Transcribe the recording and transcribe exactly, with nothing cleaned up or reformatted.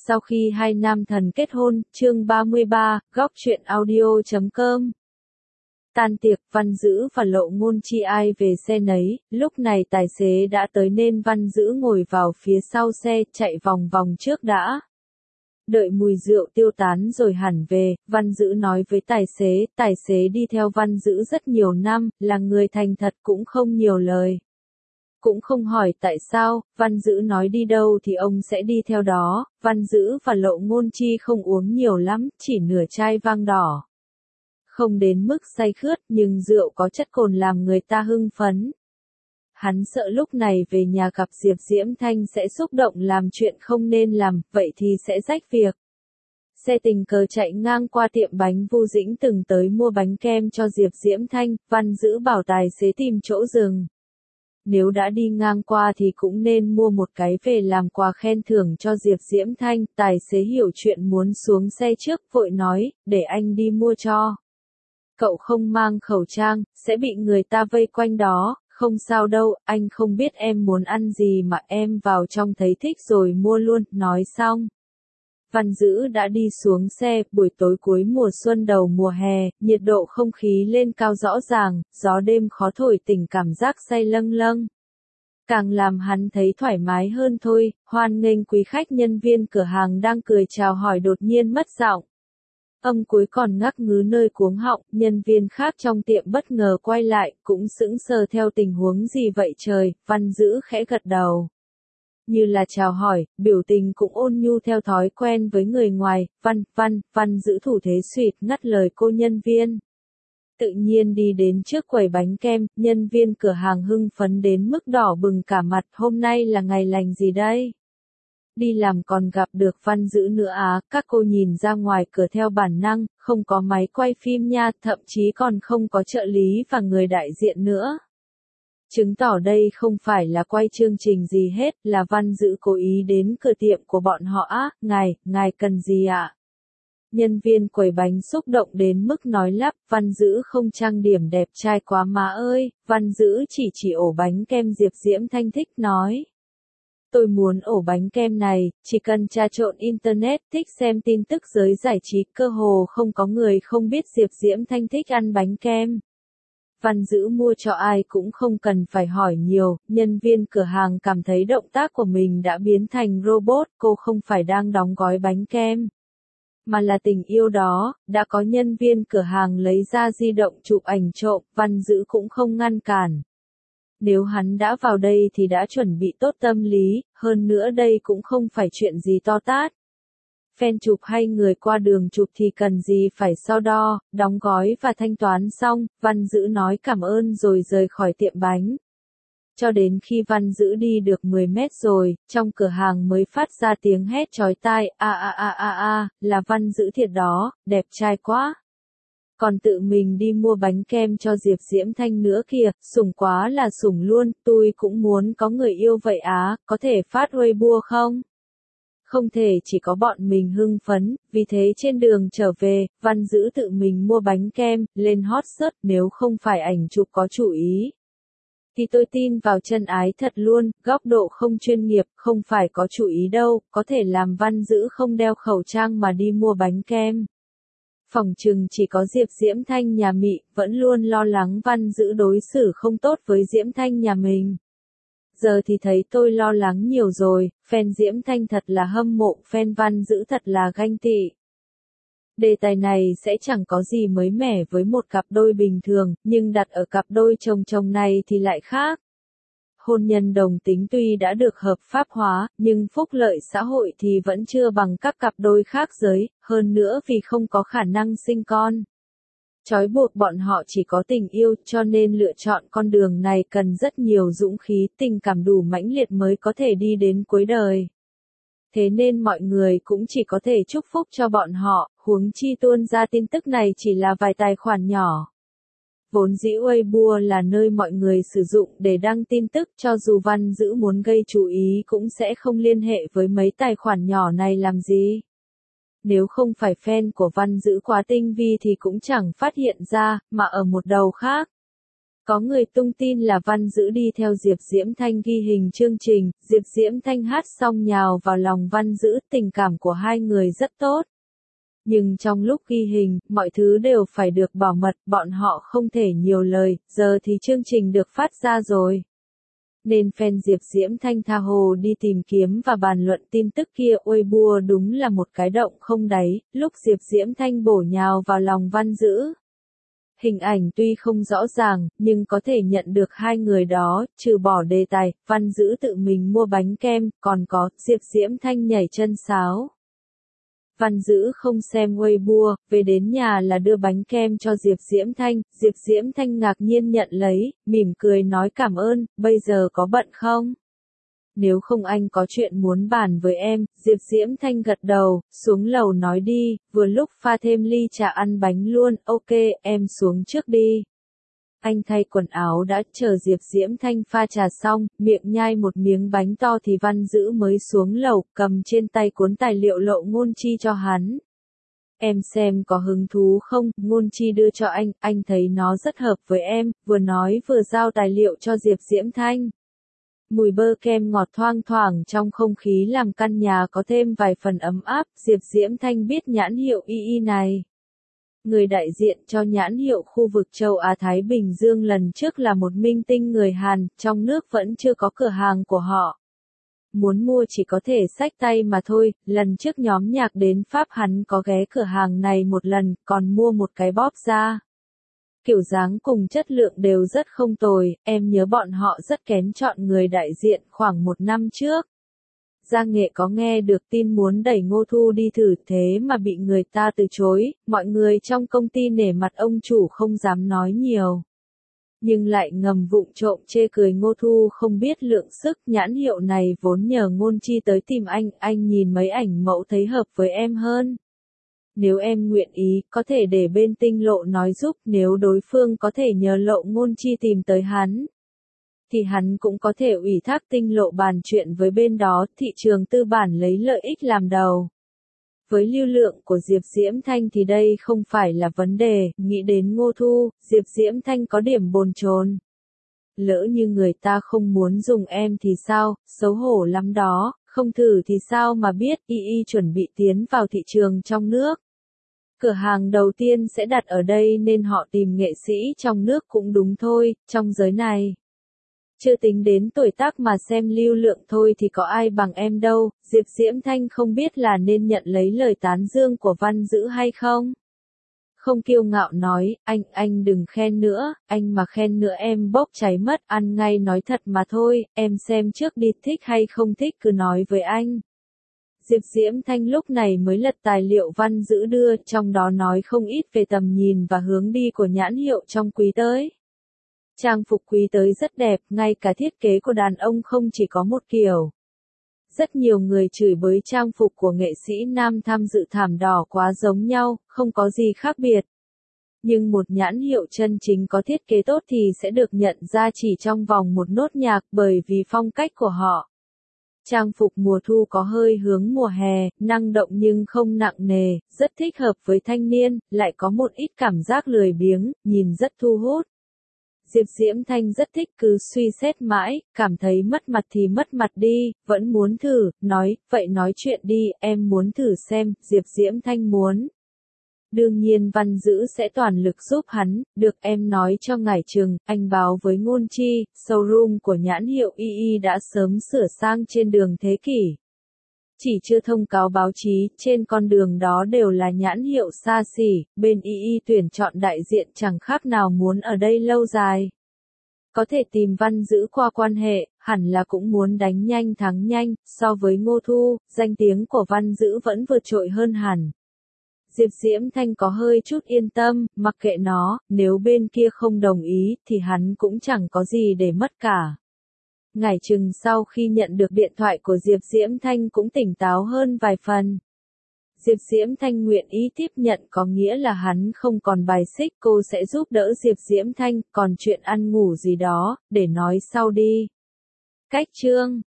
Sau khi hai nam thần kết hôn, chương ba mươi ba, góc truyện audio chấm com. Tan tiệc, Văn Dữ và Lộ Ngôn Chi ai về xe nấy, lúc này tài xế đã tới nên Văn Dữ ngồi vào phía sau xe, chạy vòng vòng trước đã. Đợi mùi rượu tiêu tán rồi hẳn về, Văn Dữ nói với tài xế, tài xế đi theo Văn Dữ rất nhiều năm, là người thành thật cũng không nhiều lời. Cũng không hỏi tại sao, Văn Dữ nói đi đâu thì ông sẽ đi theo đó, Văn Dữ và Lộ Ngôn Chi không uống nhiều lắm, chỉ nửa chai vang đỏ. Không đến mức say khướt, nhưng rượu có chất cồn làm người ta hưng phấn. Hắn sợ lúc này về nhà gặp Diệp Diễm Thanh sẽ xúc động làm chuyện không nên làm, vậy thì sẽ rách việc. Xe tình cờ chạy ngang qua tiệm bánh Vu Dĩnh từng tới mua bánh kem cho Diệp Diễm Thanh, Văn Dữ bảo tài xế tìm chỗ dừng. Nếu đã đi ngang qua thì cũng nên mua một cái về làm quà khen thưởng cho Diệp Diễm Thanh, tài xế hiểu chuyện muốn xuống xe trước, vội nói, để anh đi mua cho. Cậu không mang khẩu trang, sẽ bị người ta vây quanh đó, không sao đâu, anh không biết em muốn ăn gì mà em vào trong thấy thích rồi mua luôn, nói xong. Văn Dữ đã đi xuống xe, buổi tối cuối mùa xuân đầu mùa hè, nhiệt độ không khí lên cao rõ ràng, gió đêm khó thổi tỉnh cảm giác say lâng lâng. Càng làm hắn thấy thoải mái hơn thôi, hoan nghênh quý khách nhân viên cửa hàng đang cười chào hỏi đột nhiên mất giọng. Âm cuối còn ngắc ngứ nơi cuống họng, nhân viên khác trong tiệm bất ngờ quay lại, cũng sững sờ theo tình huống gì vậy trời, Văn Dữ khẽ gật đầu. Như là chào hỏi, biểu tình cũng ôn nhu theo thói quen với người ngoài, văn, văn, Văn Dữ thủ thế suýt ngắt lời cô nhân viên. Tự nhiên đi đến trước quầy bánh kem, nhân viên cửa hàng hưng phấn đến mức đỏ bừng cả mặt, hôm nay là ngày lành gì đây? Đi làm còn gặp được Văn Dữ nữa á, các cô nhìn ra ngoài cửa theo bản năng, không có máy quay phim nha, thậm chí còn không có trợ lý và người đại diện nữa. Chứng tỏ đây không phải là quay chương trình gì hết, là Văn Dữ cố ý đến cửa tiệm của bọn họ á, ngài, ngài cần gì ạ? Nhân viên quầy bánh xúc động đến mức nói lắp, Văn Dữ không trang điểm đẹp trai quá má ơi, Văn Dữ chỉ chỉ ổ bánh kem Diệp Diễm Thanh thích nói. Tôi muốn ổ bánh kem này, chỉ cần trà trộn internet, thích xem tin tức giới giải trí, cơ hồ không có người không biết Diệp Diễm Thanh thích ăn bánh kem. Văn Dữ mua cho ai cũng không cần phải hỏi nhiều, nhân viên cửa hàng cảm thấy động tác của mình đã biến thành robot, cô không phải đang đóng gói bánh kem. Mà là tình yêu đó, đã có nhân viên cửa hàng lấy ra di động chụp ảnh trộm, Văn Dữ cũng không ngăn cản. Nếu hắn đã vào đây thì đã chuẩn bị tốt tâm lý, hơn nữa đây cũng không phải chuyện gì to tát. Fan chụp hay người qua đường chụp thì cần gì phải so đo, đóng gói và thanh toán xong, Văn Dữ nói cảm ơn rồi rời khỏi tiệm bánh. Cho đến khi Văn Dữ đi được mười mét rồi, trong cửa hàng mới phát ra tiếng hét chói tai, a a a a a, là Văn Dữ thiệt đó, đẹp trai quá. Còn tự mình đi mua bánh kem cho Diệp Diễm Thanh nữa kìa, sủng quá là sủng luôn, tôi cũng muốn có người yêu vậy á, có thể phát Weibo không? Không thể chỉ có bọn mình hưng phấn, vì thế trên đường trở về, Văn Dữ tự mình mua bánh kem, lên hot search, nếu không phải ảnh chụp có chủ ý. Thì tôi tin vào chân ái thật luôn, góc độ không chuyên nghiệp, không phải có chủ ý đâu, có thể làm Văn Dữ không đeo khẩu trang mà đi mua bánh kem. Phỏng chừng chỉ có Diệp Diễm Thanh nhà Mị, vẫn luôn lo lắng Văn Dữ đối xử không tốt với Diễm Thanh nhà mình. Giờ thì thấy tôi lo lắng nhiều rồi, fan Diễm Thanh thật là hâm mộ, fan Văn Dữ thật là ganh tị. Đề tài này sẽ chẳng có gì mới mẻ với một cặp đôi bình thường, nhưng đặt ở cặp đôi chồng chồng này thì lại khác. Hôn nhân đồng tính tuy đã được hợp pháp hóa, nhưng phúc lợi xã hội thì vẫn chưa bằng các cặp đôi khác giới, hơn nữa vì không có khả năng sinh con. Trói buộc bọn họ chỉ có tình yêu, cho nên lựa chọn con đường này cần rất nhiều dũng khí, tình cảm đủ mãnh liệt mới có thể đi đến cuối đời. Thế nên mọi người cũng chỉ có thể chúc phúc cho bọn họ, huống chi tuôn ra tin tức này chỉ là vài tài khoản nhỏ. Vốn dĩ Weibo là nơi mọi người sử dụng để đăng tin tức, cho dù Văn Dữ muốn gây chú ý cũng sẽ không liên hệ với mấy tài khoản nhỏ này làm gì. Nếu không phải fan của Văn Dữ quá tinh vi thì cũng chẳng phát hiện ra, mà ở một đầu khác. Có người tung tin là Văn Dữ đi theo Diệp Diễm Thanh ghi hình chương trình, Diệp Diễm Thanh hát xong nhào vào lòng Văn Dữ, tình cảm của hai người rất tốt. Nhưng trong lúc ghi hình, mọi thứ đều phải được bảo mật, bọn họ không thể nhiều lời, giờ thì chương trình được phát ra rồi. Nên fan Diệp Diễm Thanh tha hồ đi tìm kiếm và bàn luận tin tức kia. Weibo đúng là một cái động không đáy, lúc Diệp Diễm Thanh bổ nhào vào lòng Văn Dữ. Hình ảnh tuy không rõ ràng, nhưng có thể nhận được hai người đó, trừ bỏ đề tài, Văn Dữ tự mình mua bánh kem, còn có, Diệp Diễm Thanh nhảy chân sáo. Văn Dữ không xem Weibo, về đến nhà là đưa bánh kem cho Diệp Diễm Thanh, Diệp Diễm Thanh ngạc nhiên nhận lấy, mỉm cười nói cảm ơn, bây giờ có bận không? Nếu không anh có chuyện muốn bàn với em, Diệp Diễm Thanh gật đầu, xuống lầu nói đi, vừa lúc pha thêm ly trà ăn bánh luôn, ok, em xuống trước đi. Anh thay quần áo đã, chờ Diệp Diễm Thanh pha trà xong, miệng nhai một miếng bánh to thì Văn Dữ mới xuống lầu, cầm trên tay cuốn tài liệu Lộ Ngôn Chi cho hắn. Em xem có hứng thú không, Ngôn Chi đưa cho anh, anh thấy nó rất hợp với em, vừa nói vừa giao tài liệu cho Diệp Diễm Thanh. Mùi bơ kem ngọt thoang thoảng trong không khí làm căn nhà có thêm vài phần ấm áp, Diệp Diễm Thanh biết nhãn hiệu i i này. Người đại diện cho nhãn hiệu khu vực châu Á-Thái Bình Dương lần trước là một minh tinh người Hàn, trong nước vẫn chưa có cửa hàng của họ. Muốn mua chỉ có thể xách tay mà thôi, lần trước nhóm nhạc đến Pháp hắn có ghé cửa hàng này một lần, còn mua một cái bóp da. Kiểu dáng cùng chất lượng đều rất không tồi, em nhớ bọn họ rất kén chọn người đại diện khoảng một năm trước. Giang Nghệ có nghe được tin muốn đẩy Ngô Thu đi thử thế mà bị người ta từ chối, mọi người trong công ty nể mặt ông chủ không dám nói nhiều. Nhưng lại ngầm vụng trộm chê cười Ngô Thu không biết lượng sức, nhãn hiệu này vốn nhờ Ngôn Chi tới tìm anh, anh nhìn mấy ảnh mẫu thấy hợp với em hơn. Nếu em nguyện ý, có thể để bên Tinh Lộ nói giúp, nếu đối phương có thể nhờ Lộ Ngôn Chi tìm tới hắn. Thì hắn cũng có thể ủy thác Tinh Lộ bàn chuyện với bên đó, thị trường tư bản lấy lợi ích làm đầu. Với lưu lượng của Diệp Diễm Thanh thì đây không phải là vấn đề, nghĩ đến Ngô Thu, Diệp Diễm Thanh có điểm bồn chồn. Lỡ như người ta không muốn dùng em thì sao, xấu hổ lắm đó, không thử thì sao mà biết, i i chuẩn bị tiến vào thị trường trong nước. Cửa hàng đầu tiên sẽ đặt ở đây nên họ tìm nghệ sĩ trong nước cũng đúng thôi, trong giới này. Chưa tính đến tuổi tác mà xem lưu lượng thôi thì có ai bằng em đâu, Diệp Diễm Thanh không biết là nên nhận lấy lời tán dương của Văn Dữ hay không. Không kiêu ngạo nói, anh, anh đừng khen nữa, anh mà khen nữa em bốc cháy mất, ăn ngay nói thật mà thôi, em xem trước đi, thích hay không thích cứ nói với anh. Diệp Diễm Thanh lúc này mới lật tài liệu Văn Dữ đưa, trong đó nói không ít về tầm nhìn và hướng đi của nhãn hiệu trong quý tới. Trang phục quý tới rất đẹp, ngay cả thiết kế của đàn ông không chỉ có một kiểu. Rất nhiều người chửi bới trang phục của nghệ sĩ nam tham dự thảm đỏ quá giống nhau, không có gì khác biệt. Nhưng một nhãn hiệu chân chính có thiết kế tốt thì sẽ được nhận ra chỉ trong vòng một nốt nhạc bởi vì phong cách của họ. Trang phục mùa thu có hơi hướng mùa hè, năng động nhưng không nặng nề, rất thích hợp với thanh niên, lại có một ít cảm giác lười biếng, nhìn rất thu hút. Diệp Diễm Thanh rất thích cứ suy xét mãi, cảm thấy mất mặt thì mất mặt đi, vẫn muốn thử, nói, vậy nói chuyện đi, em muốn thử xem, Diệp Diễm Thanh muốn. Đương nhiên Văn Dữ sẽ toàn lực giúp hắn, được em nói cho ngải chừng, anh báo với Ngôn Chi, showroom của nhãn hiệu i i đã sớm sửa sang trên đường Thế Kỷ. Chỉ chưa thông cáo báo chí, trên con đường đó đều là nhãn hiệu xa xỉ, bên i i tuyển chọn đại diện chẳng khác nào muốn ở đây lâu dài. Có thể tìm Văn Dữ qua quan hệ, hẳn là cũng muốn đánh nhanh thắng nhanh, so với Ngô Thu, danh tiếng của Văn Dữ vẫn vượt trội hơn hẳn. Diệp Diễm Thanh có hơi chút yên tâm, mặc kệ nó, nếu bên kia không đồng ý, thì hắn cũng chẳng có gì để mất cả. Ngải chừng sau khi nhận được điện thoại của Diệp Diễm Thanh cũng tỉnh táo hơn vài phần. Diệp Diễm Thanh nguyện ý tiếp nhận có nghĩa là hắn không còn bài xích, cô sẽ giúp đỡ Diệp Diễm Thanh, còn chuyện ăn ngủ gì đó, để nói sau đi. Cách chương